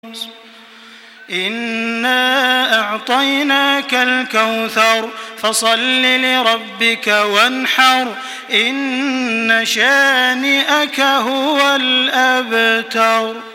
إنا أعطيناك الكوثر فصل لربك وانحر إن شانئك هو الأبتر.